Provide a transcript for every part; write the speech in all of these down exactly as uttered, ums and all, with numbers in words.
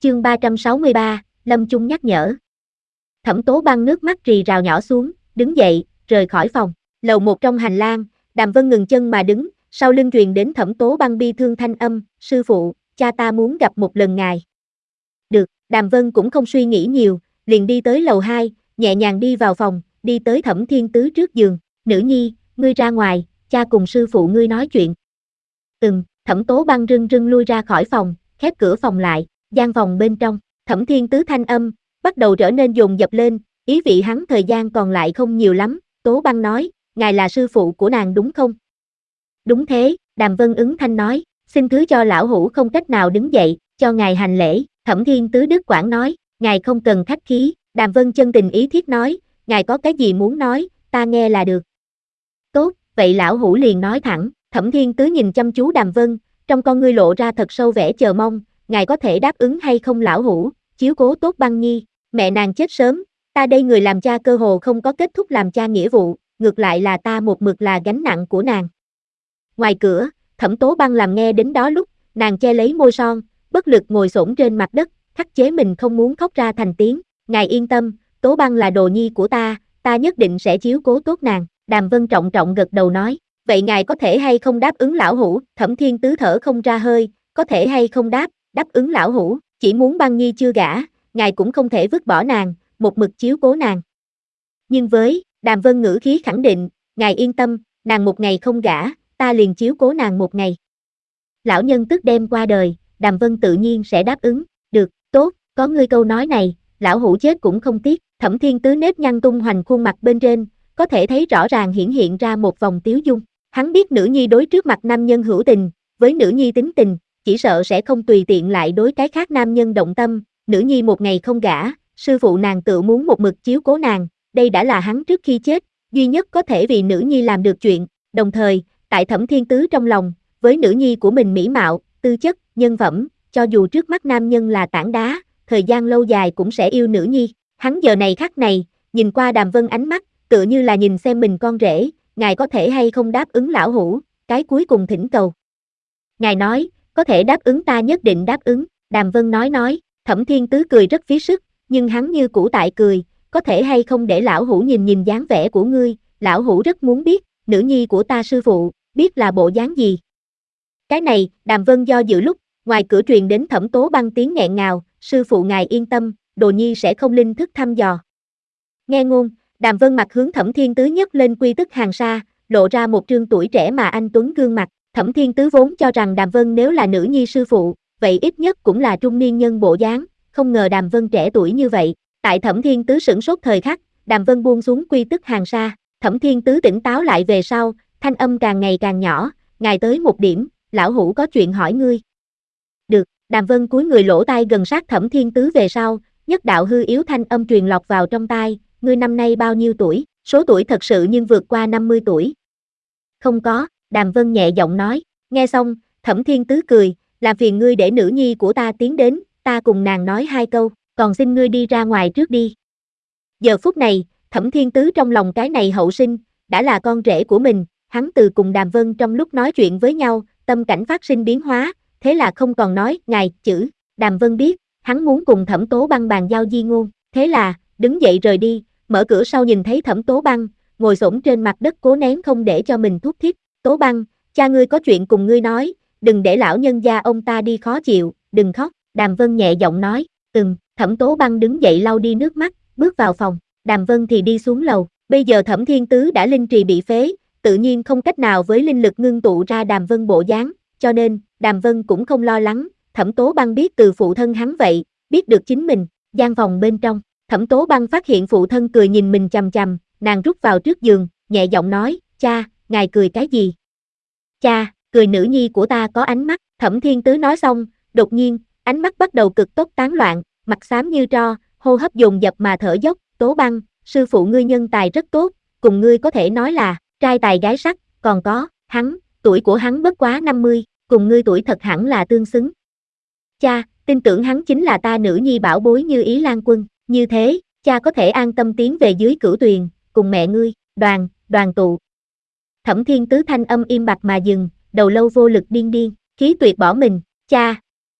Chương ba trăm sáu mươi ba, Lâm Chung nhắc nhở. Thẩm Tố Băng nước mắt rì rào nhỏ xuống, đứng dậy, rời khỏi phòng. Lầu một trong hành lang, Đàm Vân ngừng chân mà đứng, sau lưng truyền đến Thẩm Tố Băng bi thương thanh âm, sư phụ, cha ta muốn gặp một lần ngài. Được, Đàm Vân cũng không suy nghĩ nhiều, liền đi tới lầu hai, nhẹ nhàng đi vào phòng, đi tới Thẩm Thiên Tứ trước giường, nữ nhi, ngươi ra ngoài, cha cùng sư phụ ngươi nói chuyện. Ừm, Thẩm Tố Băng rưng rưng lui ra khỏi phòng, khép cửa phòng lại, gian phòng bên trong, Thẩm Thiên Tứ thanh âm, bắt đầu trở nên dồn dập lên, ý vị hắn thời gian còn lại không nhiều lắm, Tố Băng nói, ngài là sư phụ của nàng đúng không? Đúng thế, Đàm Vân ứng thanh nói, xin thứ cho lão hủ không cách nào đứng dậy, cho ngài hành lễ, Thẩm Thiên Tứ Đức Quảng nói, ngài không cần khách khí, Đàm Vân chân tình ý thiết nói, ngài có cái gì muốn nói, ta nghe là được. Tốt, vậy lão hủ liền nói thẳng, Thẩm Thiên Tứ nhìn chăm chú Đàm Vân, trong con ngươi lộ ra thật sâu vẻ chờ mong, ngài có thể đáp ứng hay không lão hủ, chiếu cố tốt Băng Nhi, mẹ nàng chết sớm, ta đây người làm cha cơ hồ không có kết thúc làm cha nghĩa vụ, ngược lại là ta một mực là gánh nặng của nàng. Ngoài cửa, Thẩm Tố Băng làm nghe đến đó lúc, nàng che lấy môi son, bất lực ngồi xổm trên mặt đất, khắc chế mình không muốn khóc ra thành tiếng, ngài yên tâm, Tố Băng là đồ nhi của ta, ta nhất định sẽ chiếu cố tốt nàng, Đàm Vân trọng trọng gật đầu nói, vậy ngài có thể hay không đáp ứng lão hủ, Thẩm Thiên Tứ thở không ra hơi, có thể hay không đáp, đáp ứng lão hủ, chỉ muốn Băng Nhi chưa gả, ngài cũng không thể vứt bỏ nàng, một mực chiếu cố nàng. Nhưng với, Đàm Vân ngữ khí khẳng định, ngài yên tâm, nàng một ngày không gả, ta liền chiếu cố nàng một ngày. Lão nhân tức đem qua đời, Đàm Vân tự nhiên sẽ đáp ứng, được, tốt, có ngươi câu nói này, lão hủ chết cũng không tiếc, Thẩm Thiên Tứ nếp nhăn tung hoành khuôn mặt bên trên, có thể thấy rõ ràng hiển hiện ra một vòng tiếu dung, hắn biết nữ nhi đối trước mặt nam nhân hữu tình, với nữ nhi tính tình, chỉ sợ sẽ không tùy tiện lại đối cái khác nam nhân động tâm, nữ nhi một ngày không gả, sư phụ nàng tự muốn một mực chiếu cố nàng, đây đã là hắn trước khi chết, duy nhất có thể vì nữ nhi làm được chuyện, đồng thời, tại Thẩm Thiên Tứ trong lòng, với nữ nhi của mình mỹ mạo, tư chất, nhân phẩm, cho dù trước mắt nam nhân là tảng đá, thời gian lâu dài cũng sẽ yêu nữ nhi, hắn giờ này khắc này, nhìn qua Đàm Vân ánh mắt, tựa như là nhìn xem mình con rể, ngài có thể hay không đáp ứng lão hủ, cái cuối cùng thỉnh cầu. Ngài nói, có thể đáp ứng ta nhất định đáp ứng, Đàm Vân nói nói, Thẩm Thiên Tứ cười rất phí sức, nhưng hắn như cũ tại cười, có thể hay không để lão hủ nhìn nhìn dáng vẻ của ngươi, lão hủ rất muốn biết, nữ nhi của ta sư phụ, biết là bộ dáng gì. Cái này, Đàm Vân do dự lúc, ngoài cửa truyền đến Thẩm Tố Băng tiếng nghẹn ngào, sư phụ ngài yên tâm, đồ nhi sẽ không linh thức thăm dò. Nghe ngôn, Đàm Vân mặt hướng Thẩm Thiên Tứ nhấc lên quy tức hàng sa, lộ ra một trương tuổi trẻ mà anh tuấn gương mặt, Thẩm Thiên Tứ vốn cho rằng Đàm Vân nếu là nữ nhi sư phụ, vậy ít nhất cũng là trung niên nhân bộ dáng, không ngờ Đàm Vân trẻ tuổi như vậy, tại Thẩm Thiên Tứ sửng sốt thời khắc, Đàm Vân buông xuống quy tức hàng sa, Thẩm Thiên Tứ tỉnh táo lại về sau, thanh âm càng ngày càng nhỏ, ngài tới một điểm, lão hủ có chuyện hỏi ngươi. Được, Đàm Vân cúi người lỗ tai gần sát Thẩm Thiên Tứ về sau, nhất đạo hư yếu thanh âm truyền lọt vào trong tai, ngươi năm nay bao nhiêu tuổi, số tuổi thật sự nhưng vượt qua năm mươi tuổi. Không có, Đàm Vân nhẹ giọng nói, nghe xong, Thẩm Thiên Tứ cười, làm phiền ngươi để nữ nhi của ta tiến đến, ta cùng nàng nói hai câu, còn xin ngươi đi ra ngoài trước đi. Giờ phút này, Thẩm Thiên Tứ trong lòng cái này hậu sinh, đã là con rể của mình, hắn từ cùng Đàm Vân trong lúc nói chuyện với nhau, tâm cảnh phát sinh biến hóa, thế là không còn nói, ngài, chữ, Đàm Vân biết, hắn muốn cùng Thẩm Tố Băng bàn giao di ngôn, thế là, đứng dậy rời đi, mở cửa sau nhìn thấy Thẩm Tố Băng, ngồi xổm trên mặt đất cố nén không để cho mình thút thít, Tố Băng, cha ngươi có chuyện cùng ngươi nói, đừng để lão nhân gia ông ta đi khó chịu, đừng khóc, Đàm Vân nhẹ giọng nói, ừm, Thẩm Tố Băng đứng dậy lau đi nước mắt, bước vào phòng, Đàm Vân thì đi xuống lầu, bây giờ Thẩm Thiên Tứ đã linh trì bị phế, tự nhiên không cách nào với linh lực ngưng tụ ra Đàm Vân bộ dáng, cho nên, Đàm Vân cũng không lo lắng, Thẩm Tố Băng biết từ phụ thân hắn vậy, biết được chính mình, gian phòng bên trong, Thẩm Tố Băng phát hiện phụ thân cười nhìn mình chằm chằm, nàng rút vào trước giường, nhẹ giọng nói, cha, ngài cười cái gì? Cha, cười nữ nhi của ta có ánh mắt, Thẩm Thiên Tứ nói xong, đột nhiên, ánh mắt bắt đầu cực tốc tán loạn, mặt xám như tro, hô hấp dồn dập mà thở dốc, Tố Băng, sư phụ ngươi nhân tài rất tốt, cùng ngươi có thể nói là, trai tài gái sắc, còn có, hắn, tuổi của hắn bất quá năm mươi, cùng ngươi tuổi thật hẳn là tương xứng. Cha, tin tưởng hắn chính là ta nữ nhi bảo bối Như Ý Lan Quân, như thế, cha có thể an tâm tiến về dưới cửu tuyền, cùng mẹ ngươi, đoàn, đoàn tụ. Thẩm Thiên Tứ thanh âm im bặt mà dừng, đầu lâu vô lực điên điên, khí tuyệt bỏ mình, cha.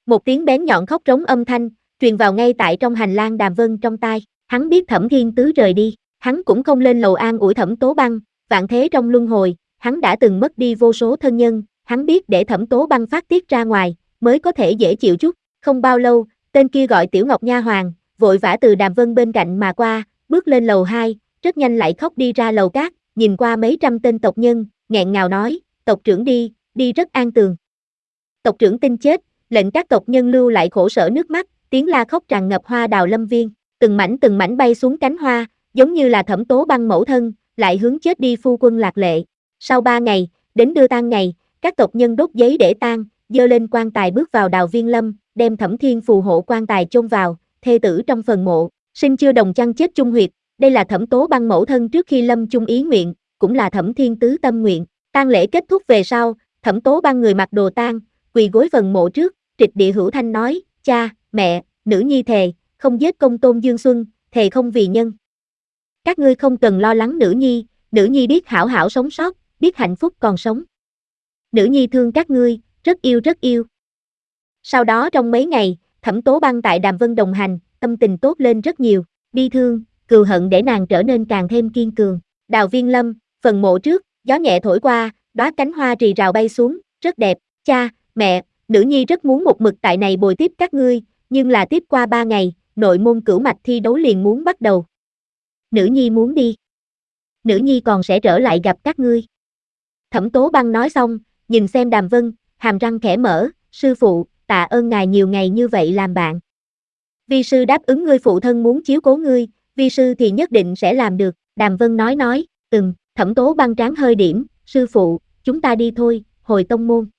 Một tiếng bén nhọn khóc trống âm thanh, truyền vào ngay tại trong hành lang Đàm Vân trong tai, hắn biết Thẩm Thiên Tứ rời đi, hắn cũng không lên lầu an ủi Thẩm Tố Băng, vạn thế trong luân hồi, hắn đã từng mất đi vô số thân nhân, hắn biết để Thẩm Tố Băng phát tiết ra ngoài, mới có thể dễ chịu chút, không bao lâu, tên kia gọi Tiểu Ngọc nha hoàn, vội vã từ Đàm Vân bên cạnh mà qua, bước lên lầu hai, rất nhanh lại khóc đi ra lầu cát, nhìn qua mấy trăm tên tộc nhân, nghẹn ngào nói, tộc trưởng đi, đi rất an tường. Tộc trưởng tin chết, lệnh các tộc nhân lưu lại khổ sở nước mắt, tiếng la khóc tràn ngập hoa đào lâm viên, từng mảnh từng mảnh bay xuống cánh hoa, giống như là Thẩm Tố Băng mẫu thân, lại hướng chết đi phu quân lạc lệ. Sau ba ngày, đến đưa tang ngày, các tộc nhân đốt giấy để tang, dơ lên quan tài bước vào Đào Viên Lâm, đem Thẩm Thiên phù hộ quan tài chôn vào, thê tử trong phần mộ, sinh chưa đồng chăn chết chung huyệt, đây là Thẩm Tố Băng mẫu thân trước khi lâm chung ý nguyện, cũng là Thẩm Thiên Tứ tâm nguyện. Tang lễ kết thúc về sau, Thẩm Tố Băng người mặc đồ tang, quỳ gối phần mộ trước, trịch địa hữu thanh nói, cha, mẹ, nữ nhi thề, không giết công tôn Dương Xuân, thề không vì nhân. Các ngươi không cần lo lắng nữ nhi, nữ nhi biết hảo hảo sống sót, biết hạnh phúc còn sống. Nữ nhi thương các ngươi, rất yêu rất yêu. Sau đó trong mấy ngày, Thẩm Tố Băng tại Đàm Vân đồng hành, tâm tình tốt lên rất nhiều, bi thương, cừu hận để nàng trở nên càng thêm kiên cường. Đào Viên Lâm, phần mộ trước, gió nhẹ thổi qua, đóa cánh hoa rì rào bay xuống, rất đẹp. Cha, mẹ, nữ nhi rất muốn một mực tại này bồi tiếp các ngươi, nhưng là tiếp qua ba ngày, nội môn cửu mạch thi đấu liền muốn bắt đầu. Nữ nhi muốn đi. Nữ nhi còn sẽ trở lại gặp các ngươi. Thẩm Tố Băng nói xong, nhìn xem Đàm Vân, hàm răng khẽ mở, sư phụ, tạ ơn ngài nhiều ngày như vậy làm bạn. Vi sư đáp ứng ngươi phụ thân muốn chiếu cố ngươi, vi sư thì nhất định sẽ làm được. Đàm Vân nói nói, ừm, Thẩm Tố Băng trán hơi điểm, sư phụ, chúng ta đi thôi, hồi tông môn.